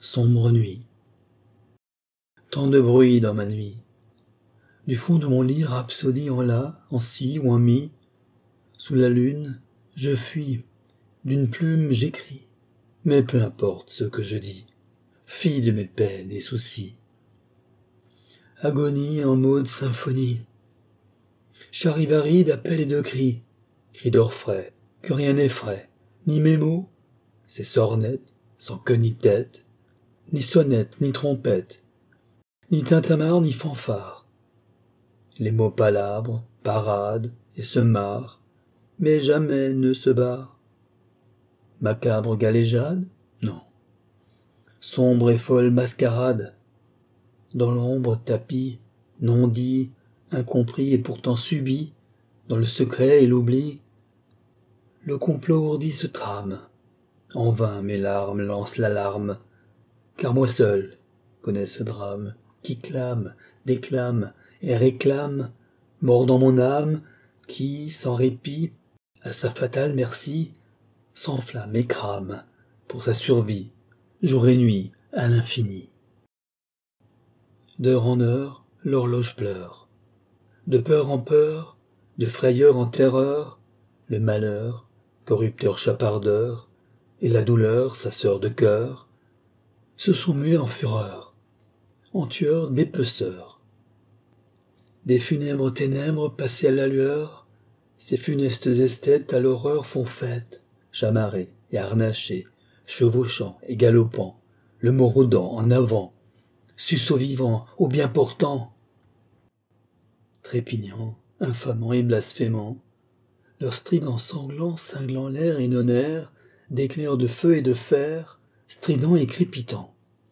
sombre nuit. Tant de bruit dans ma nuit. Du fond de mon lit, rhapsodie en la, en si ou en mi. Sous la lune, je fuis, d'une plume j'écris. Mais peu importe ce que je dis, fille de mes peines et soucis. Agonie en mode symphonie. Charivari d'appels et de cris, cris d'orfraie, que rien n'effraie, ni mes mots, ces sornettes, sans queue ni tête, ni sonnette, ni trompette, ni tintamarre, ni fanfare. Les mots palabres, paradent et se marrent, mais jamais ne se barrent. Macabre galéjade? Non. Sombre et folle mascarade. Dans l'ombre tapis, non dit, incompris et pourtant subi, dans le secret et l'oubli. Le complot ourdi se trame. En vain mes larmes lancent l'alarme, car moi seul connais ce drame, qui clame, déclame et réclame, mort dans mon âme, qui, sans répit, à sa fatale merci, s'enflamme et crame, pour sa survie, jour et nuit, à l'infini. D'heure en heure, l'horloge pleure. De peur en peur, de frayeur en terreur, le malheur, corrupteur chapardeur, et la douleur, sa sœur de cœur, se sont mués en fureur, en tueurs dépeceurs. Des funèbres ténèbres passées à la lueur, ces funestes esthètes à l'horreur font fête, chamarrés et harnachés, chevauchant et galopant, le maraudant en avant, sus au vivant, au bien portant. Trépignant, infamant et blasphémant, leurs stridents sanglants cinglant l'air et non air, d'éclairs de feu et de fer, stridents et crépitants.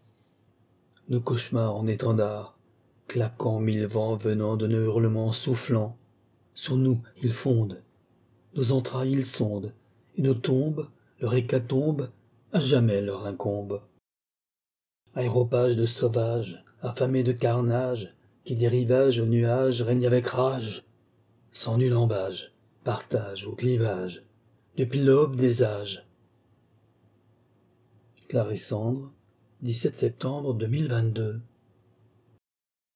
Nos cauchemars en étendard, claquant mille vents venant de nos hurlements soufflants, sur nous ils fondent, nos entrailles ils sondent, et nos tombes, leur hécatombe, à jamais leur incombe. Aéropage de sauvages, affamés de carnage, qui des rivages aux nuages règnent avec rage, sans nul embâge, partage ou clivage, depuis l'aube des âges. Clarissandre, 17 septembre 2022.